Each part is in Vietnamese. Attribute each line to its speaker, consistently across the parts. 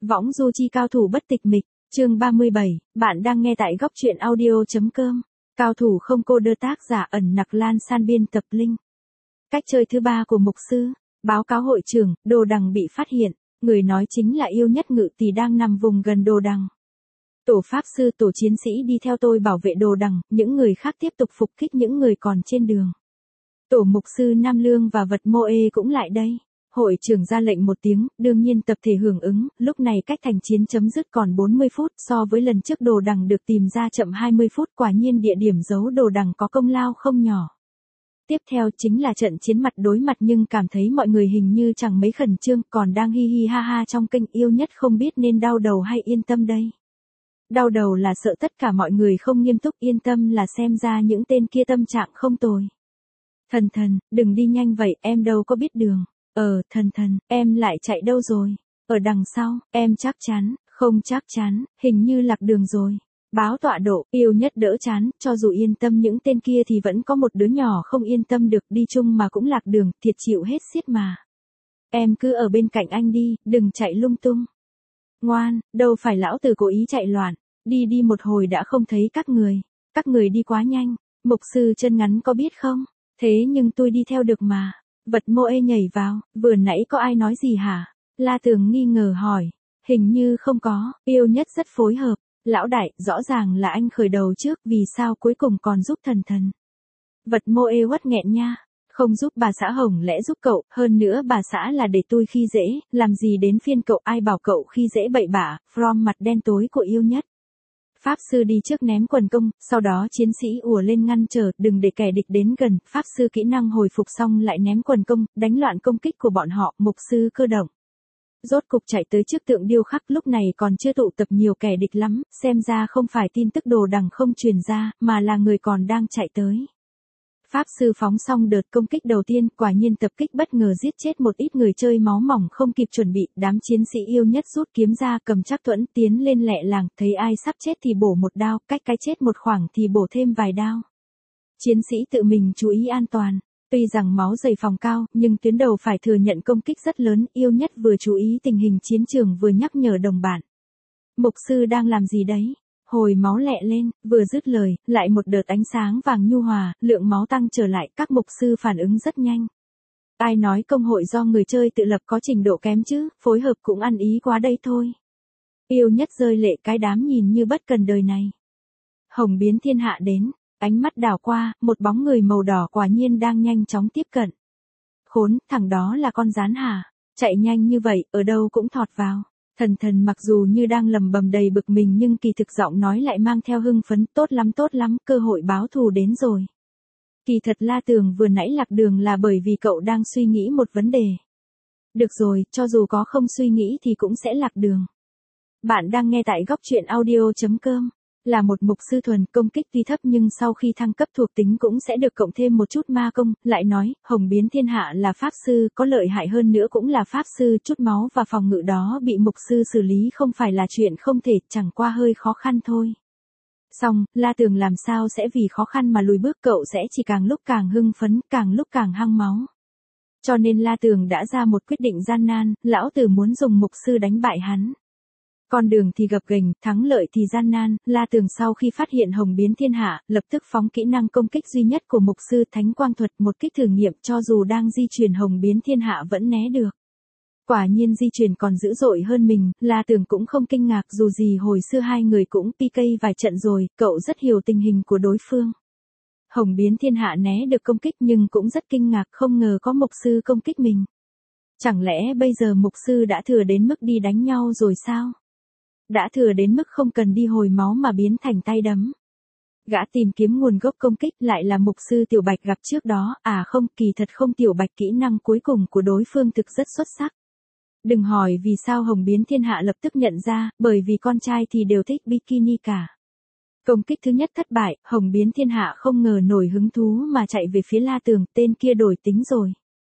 Speaker 1: Võng du chi cao thủ bất tịch mịch, chương 37, bạn đang nghe tại góc truyện audio.com. Cao thủ không cô đơn tác giả ẩn nặc Lan San biên tập Linh. Cách chơi thứ 3 của mục sư, báo cáo hội trưởng, Đồ Đằng bị phát hiện, người nói chính là Yêu Nhất Ngự Tỳ đang nằm vùng gần Đồ Đằng. Tổ pháp sư tổ chiến sĩ đi theo tôi bảo vệ Đồ Đằng, những người khác tiếp tục phục kích những người còn trên đường. Tổ mục sư Nam Lương và vật mô ê cũng lại đây. Hội trưởng ra lệnh một tiếng, đương nhiên tập thể hưởng ứng, lúc này cách thành chiến chấm dứt còn 40 phút, so với lần trước Đồ Đằng được tìm ra chậm 20 phút, quả nhiên địa điểm giấu Đồ Đằng có công lao không nhỏ. Tiếp theo chính là trận chiến mặt đối mặt, nhưng cảm thấy mọi người hình như chẳng mấy khẩn trương, còn đang hi hi ha ha trong kênh Yêu Nhất không biết nên đau đầu hay yên tâm đây. Đau đầu là sợ tất cả mọi người không nghiêm túc, yên tâm là xem ra những tên kia tâm trạng không tồi. Thần, đừng đi nhanh vậy, em đâu có biết đường. Thần, em lại chạy đâu rồi? Ở đằng sau, em chắc chắn, không chắc chắn, hình như lạc đường rồi. Báo tọa độ, Yêu Nhất đỡ chán, cho dù yên tâm những tên kia thì vẫn có một đứa nhỏ không yên tâm được, đi chung mà cũng lạc đường, thiệt chịu hết xiết mà. Em cứ ở bên cạnh anh đi, đừng chạy lung tung. Ngoan, đâu phải lão tử cố ý chạy loạn, đi một hồi đã không thấy các người đi quá nhanh, mục sư chân ngắn có biết không? Thế nhưng tôi đi theo được mà. Vật mô ê nhảy vào, vừa nãy có ai nói gì hả? La Tường nghi ngờ hỏi. Hình như không có, Yêu Nhất rất phối hợp. Lão đại, rõ ràng là anh khởi đầu trước, vì sao cuối cùng còn giúp thần. Vật mô ê uất nghẹn nha. Không giúp bà xã Hồng lẽ giúp cậu, hơn nữa bà xã là để tôi khi dễ, làm gì đến phiên cậu, ai bảo cậu khi dễ bậy bạ, from mặt đen tối của Yêu Nhất. Pháp sư đi trước ném quần công, sau đó chiến sĩ ùa lên ngăn trở, đừng để kẻ địch đến gần, pháp sư kỹ năng hồi phục xong lại ném quần công, đánh loạn công kích của bọn họ, mục sư cơ động. Rốt cục chạy tới trước tượng điêu khắc, lúc này còn chưa tụ tập nhiều kẻ địch lắm, xem ra không phải tin tức Đồ Đằng không truyền ra, mà là người còn đang chạy tới. Pháp sư phóng xong đợt công kích đầu tiên, quả nhiên tập kích bất ngờ giết chết một ít người chơi máu mỏng không kịp chuẩn bị, đám chiến sĩ Yêu Nhất rút kiếm ra cầm trắc thuẫn tiến lên lẹ làng, thấy ai sắp chết thì bổ một đao, cách cái chết một khoảng thì bổ thêm vài đao. Chiến sĩ tự mình chú ý an toàn, tuy rằng máu dày phòng cao, nhưng tuyến đầu phải thừa nhận công kích rất lớn, Yêu Nhất vừa chú ý tình hình chiến trường vừa nhắc nhở đồng bạn. Mục sư đang làm gì đấy? Hồi máu lẹ lên, vừa dứt lời, lại một đợt ánh sáng vàng nhu hòa, lượng máu tăng trở lại, các mục sư phản ứng rất nhanh. Ai nói công hội do người chơi tự lập có trình độ kém chứ, phối hợp cũng ăn ý quá đây thôi. Yêu Nhất rơi lệ, cái đám nhìn như bất cần đời này. Hồng Biến Thiên Hạ đến, ánh mắt đảo qua, một bóng người màu đỏ quả nhiên đang nhanh chóng tiếp cận. Khốn, thằng đó là con rán hả? Chạy nhanh như vậy, ở đâu cũng thọt vào. Thần mặc dù như đang lầm bầm đầy bực mình nhưng kỳ thực giọng nói lại mang theo hưng phấn, tốt lắm, cơ hội báo thù đến rồi. Kỳ thật La Tường vừa nãy lạc đường là bởi vì cậu đang suy nghĩ một vấn đề. Được rồi, cho dù có không suy nghĩ thì cũng sẽ lạc đường. Bạn đang nghe tại góc truyện audio.com. Là một mục sư thuần, công kích tuy thấp nhưng sau khi thăng cấp thuộc tính cũng sẽ được cộng thêm một chút ma công, lại nói, Hồng Biến Thiên Hạ là pháp sư, có lợi hại hơn nữa cũng là pháp sư, chút máu và phòng ngự đó bị mục sư xử lý không phải là chuyện không thể, chẳng qua hơi khó khăn thôi. Xong, La Tường làm sao sẽ vì khó khăn mà lùi bước, cậu sẽ chỉ càng lúc càng hưng phấn, càng lúc càng hăng máu. Cho nên La Tường đã ra một quyết định gian nan, lão tử muốn dùng mục sư đánh bại hắn. Con đường thì gập ghềnh, thắng lợi thì gian nan, La Tường sau khi phát hiện Hồng Biến Thiên Hạ, lập tức phóng kỹ năng công kích duy nhất của mục sư Thánh Quang Thuật, một kích thử nghiệm, cho dù đang di chuyển Hồng Biến Thiên Hạ vẫn né được. Quả nhiên di chuyển còn dữ dội hơn mình, La Tường cũng không kinh ngạc, dù gì hồi xưa hai người cũng PK vài trận rồi, cậu rất hiểu tình hình của đối phương. Hồng Biến Thiên Hạ né được công kích nhưng cũng rất kinh ngạc, không ngờ có mục sư công kích mình. Chẳng lẽ bây giờ mục sư đã thừa đến mức đi đánh nhau rồi sao? Đã thừa đến mức không cần đi hồi máu mà biến thành tay đấm. Gã tìm kiếm nguồn gốc công kích, lại là mục sư Tiểu Bạch gặp trước đó, không, kỳ thật không, Tiểu Bạch kỹ năng cuối cùng của đối phương thực rất xuất sắc. Đừng hỏi vì sao Hồng Biến Thiên Hạ lập tức nhận ra, bởi vì con trai thì đều thích bikini cả. Công kích thứ nhất thất bại, Hồng Biến Thiên Hạ không ngờ nổi hứng thú mà chạy về phía La Tường, tên kia đổi tính rồi.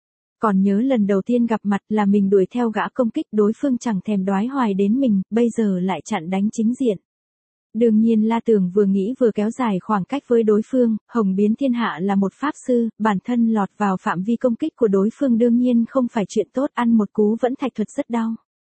Speaker 1: Còn nhớ lần đầu tiên gặp mặt là mình đuổi theo gã công kích, đối phương chẳng thèm đoái hoài đến mình, bây giờ lại chặn đánh chính diện. Đương nhiên La Tường vừa nghĩ vừa kéo dài khoảng cách với đối phương, Hồng Biến Thiên Hạ là một pháp sư, bản thân lọt vào phạm vi công kích của đối phương đương nhiên không phải chuyện tốt, ăn một cú vẫn thạch thuật rất đau.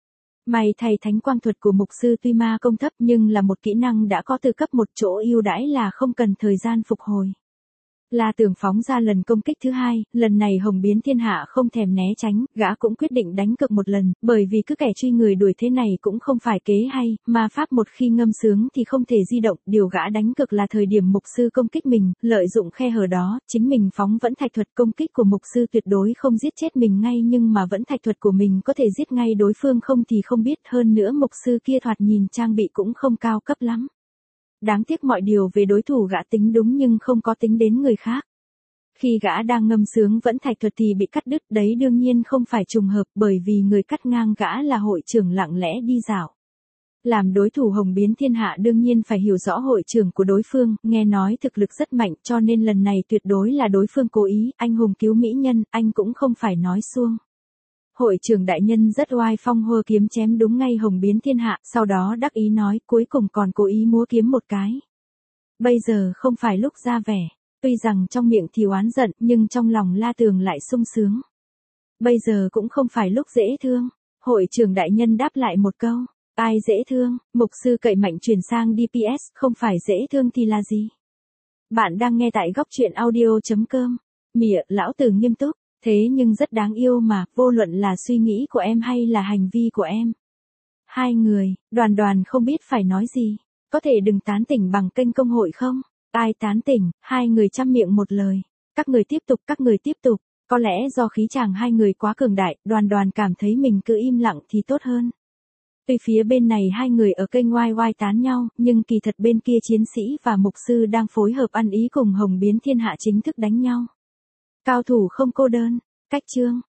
Speaker 1: May thay thánh quang thuật của mục sư tuy ma công thấp nhưng là một kỹ năng đã có từ cấp một chỗ ưu đãi là không cần thời gian phục hồi. La Tường phóng ra lần công kích thứ hai, lần này Hồng Biến Thiên Hạ không thèm né tránh, gã cũng quyết định đánh cược một lần, bởi vì cứ kẻ truy người đuổi thế này cũng không phải kế hay, mà pháp một khi ngâm sướng thì không thể di động, điều gã đánh cược là thời điểm mục sư công kích mình, lợi dụng khe hở đó, chính mình phóng vẫn thạch thuật công kích của mục sư tuyệt đối không giết chết mình ngay nhưng mà vẫn thạch thuật của mình có thể giết ngay đối phương không thì không biết, hơn nữa mục sư kia thoạt nhìn trang bị cũng không cao cấp lắm. Đáng tiếc mọi điều về đối thủ gã tính đúng nhưng không có tính đến người khác. Khi gã đang ngâm sướng vẫn thạch thuật thì bị cắt đứt, đấy đương nhiên không phải trùng hợp bởi vì người cắt ngang gã là hội trưởng lặng lẽ đi dạo. Làm đối thủ Hồng Biến Thiên Hạ đương nhiên phải hiểu rõ hội trưởng của đối phương, nghe nói thực lực rất mạnh cho nên lần này tuyệt đối là đối phương cố ý, anh hùng cứu mỹ nhân, anh cũng không phải nói suông. Hội trưởng đại nhân rất oai phong hô kiếm chém đúng ngay Hồng Biến Thiên Hạ, sau đó đắc ý nói cuối cùng còn cố ý múa kiếm một cái. Bây giờ không phải lúc ra vẻ, tuy rằng trong miệng thì oán giận nhưng trong lòng La Tường lại sung sướng. Bây giờ cũng không phải lúc dễ thương, hội trưởng đại nhân đáp lại một câu, ai dễ thương, mục sư cậy mạnh chuyển sang DPS, không phải dễ thương thì là gì? Bạn đang nghe tại góc truyện audio.com, mỉa, lão tử nghiêm túc. Thế nhưng rất đáng yêu mà, vô luận là suy nghĩ của em hay là hành vi của em. Hai người, Đoàn không biết phải nói gì. Có thể đừng tán tỉnh bằng kênh công hội không? Ai tán tỉnh, hai người chăm miệng một lời. Các người tiếp tục. Có lẽ do khí chàng hai người quá cường đại, Đoàn cảm thấy mình cứ im lặng thì tốt hơn. Tuy phía bên này hai người ở kênh oai tán nhau, nhưng kỳ thật bên kia chiến sĩ và mục sư đang phối hợp ăn ý cùng Hồng Biến Thiên Hạ chính thức đánh nhau. Cao thủ không cô đơn, cách chương.